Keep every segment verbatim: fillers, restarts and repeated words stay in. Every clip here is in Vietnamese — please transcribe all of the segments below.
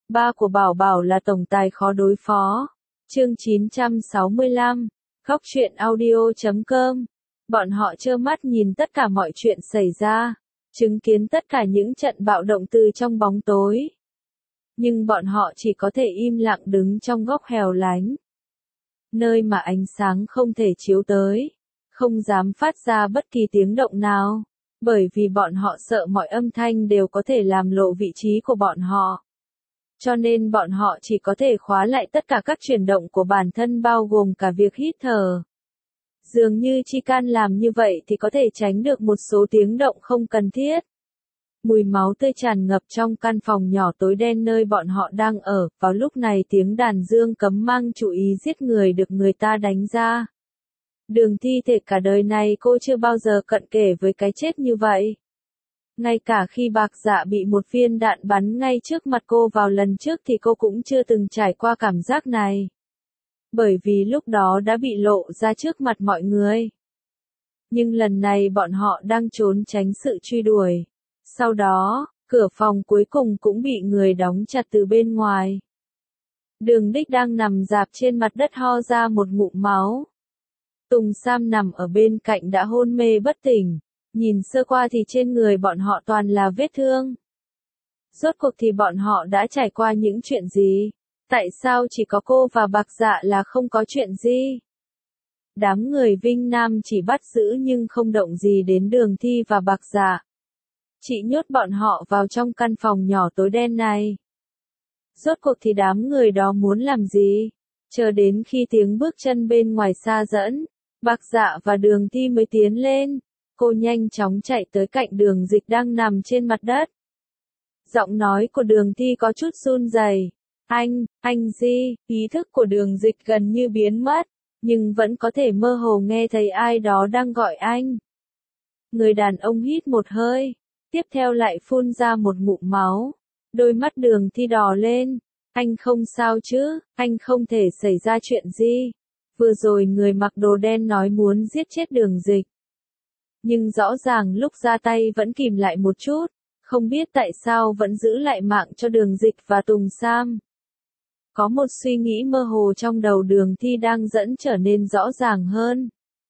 Ba của Bảo Bảo là tổng tài khó đối phó. Chương chín trăm sáu mươi lăm. Góc truyện audio chấm com. Bọn họ trơ mắt nhìn tất cả mọi chuyện xảy ra, chứng kiến tất cả những trận bạo động từ trong bóng tối. Nhưng bọn họ chỉ có thể im lặng đứng trong góc hẻo lánh, nơi mà ánh sáng không thể chiếu tới, không dám phát ra bất kỳ tiếng động nào, bởi vì bọn họ sợ mọi âm thanh đều có thể làm lộ vị trí của bọn họ. Cho nên bọn họ chỉ có thể khóa lại tất cả các chuyển động của bản thân, bao gồm cả việc hít thở. Dường như chỉ cần làm như vậy thì có thể tránh được một số tiếng động không cần thiết. Mùi máu tươi tràn ngập trong căn phòng nhỏ tối đen nơi bọn họ đang ở. Vào lúc này tiếng đàn dương cấm mang chủ ý giết người được người ta đánh ra. Đường Thi thể cả đời này cô chưa bao giờ cận kề với cái chết như vậy. Ngay cả khi Bạc Dạ bị một viên đạn bắn ngay trước mặt cô vào lần trước thì cô cũng chưa từng trải qua cảm giác này. Bởi vì lúc đó đã bị lộ ra trước mặt mọi người. Nhưng lần này bọn họ đang trốn tránh sự truy đuổi. Sau đó, cửa phòng cuối cùng cũng bị người đóng chặt từ bên ngoài. Đường Đích đang nằm rạp trên mặt đất ho ra một ngụm máu. Tùng Sam nằm ở bên cạnh đã hôn mê bất tỉnh. Nhìn sơ qua thì trên người bọn họ toàn là vết thương. Rốt cuộc thì bọn họ đã trải qua những chuyện gì? Tại sao chỉ có cô và Bạc Dạ là không có chuyện gì? Đám người Vinh Nam chỉ bắt giữ nhưng không động gì đến Đường Thi và Bạc Dạ. Chị nhốt bọn họ vào trong căn phòng nhỏ tối đen này. Rốt cuộc thì đám người đó muốn làm gì? Chờ đến khi tiếng bước chân bên ngoài xa dẫn, Bạc Dạ và Đường Thi mới tiến lên. Cô nhanh chóng chạy tới cạnh Đường Dịch đang nằm trên mặt đất. Giọng nói của Đường Thi có chút run rẩy. Anh, anh gì? Ý thức của Đường Dịch gần như biến mất, nhưng vẫn có thể mơ hồ nghe thấy ai đó đang gọi anh. Người đàn ông hít một hơi, tiếp theo lại phun ra một ngụm máu. Đôi mắt Đường Thi đỏ lên. Anh không sao chứ? Anh không thể xảy ra chuyện gì? Vừa rồi người mặc đồ đen nói muốn giết chết Đường Dịch. Nhưng rõ ràng lúc ra tay vẫn kìm lại một chút, không biết tại sao vẫn giữ lại mạng cho Đường Dịch và Tùng Sam. Có một suy nghĩ mơ hồ trong đầu Đường Thi đang dẫn trở nên rõ ràng hơn.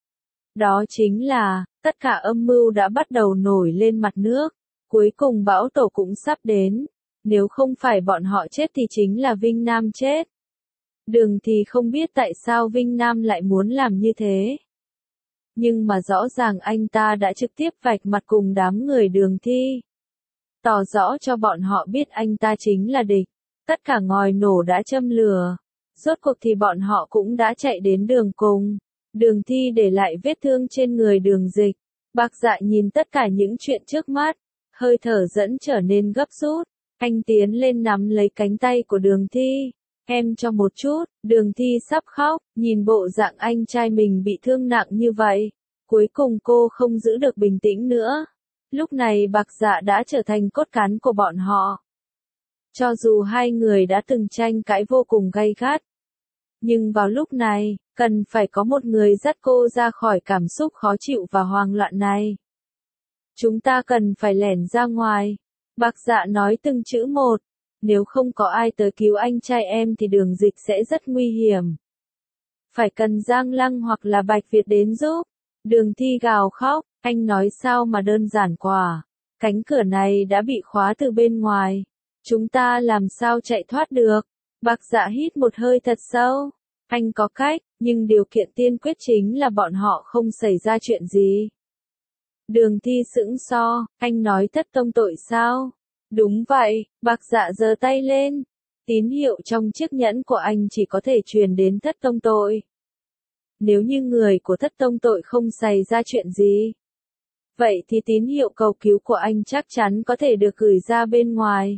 Đó chính là, tất cả âm mưu đã bắt đầu nổi lên mặt nước, cuối cùng bão tổ cũng sắp đến, nếu không phải bọn họ chết thì chính là Vinh Nam chết. Đường Thi không biết tại sao Vinh Nam lại muốn làm như thế. Nhưng mà rõ ràng anh ta đã trực tiếp vạch mặt cùng đám người Đường Thi. Tỏ rõ cho bọn họ biết anh ta chính là địch. Tất cả ngòi nổ đã châm lửa. Rốt cuộc thì bọn họ cũng đã chạy đến đường cùng. Đường Thi để lại vết thương trên người Đường Dịch. Bạc Dạ nhìn tất cả những chuyện trước mắt. Hơi thở dẫn trở nên gấp rút. Anh tiến lên nắm lấy cánh tay của Đường Thi. Em cho một chút. Đường Thi sắp khóc. Nhìn bộ dạng anh trai mình bị thương nặng như vậy. Cuối cùng cô không giữ được bình tĩnh nữa. Lúc này Bạc Dạ đã trở thành cốt cán của bọn họ. Cho dù hai người đã từng tranh cãi vô cùng gay gắt, nhưng vào lúc này, cần phải có một người dắt cô ra khỏi cảm xúc khó chịu và hoang loạn này. Chúng ta cần phải lẻn ra ngoài. Bạc Dạ nói từng chữ một. Nếu không có ai tới cứu anh trai em thì Đường Dịch sẽ rất nguy hiểm. Phải cần Giang Lăng hoặc là Bạch Việt đến giúp. Đường Thi gào khóc. Anh nói sao mà đơn giản quá. Cánh cửa này đã bị khóa từ bên ngoài. Chúng ta làm sao chạy thoát được? Bạc Dạ hít một hơi thật sâu. Anh có cách, nhưng điều kiện tiên quyết chính là bọn họ không xảy ra chuyện gì. Đường Thi sững so, anh nói thất tông tội sao? Đúng vậy, Bạc Dạ giơ tay lên. Tín hiệu trong chiếc nhẫn của anh chỉ có thể truyền đến thất tông tội. Nếu như người của thất tông tội không xảy ra chuyện gì, vậy thì tín hiệu cầu cứu của anh chắc chắn có thể được gửi ra bên ngoài.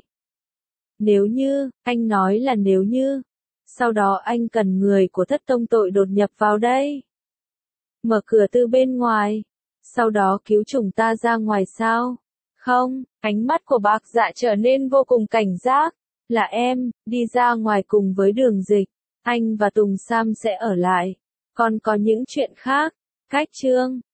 Nếu như, anh nói là nếu như, sau đó anh cần người của thất tông tội đột nhập vào đây. Mở cửa từ bên ngoài, sau đó cứu chúng ta ra ngoài sao? Không, ánh mắt của Bạc Dạ trở nên vô cùng cảnh giác. Là em, đi ra ngoài cùng với Đường Dịch, anh và Tùng Sam sẽ ở lại. Còn có những chuyện khác. Cách chương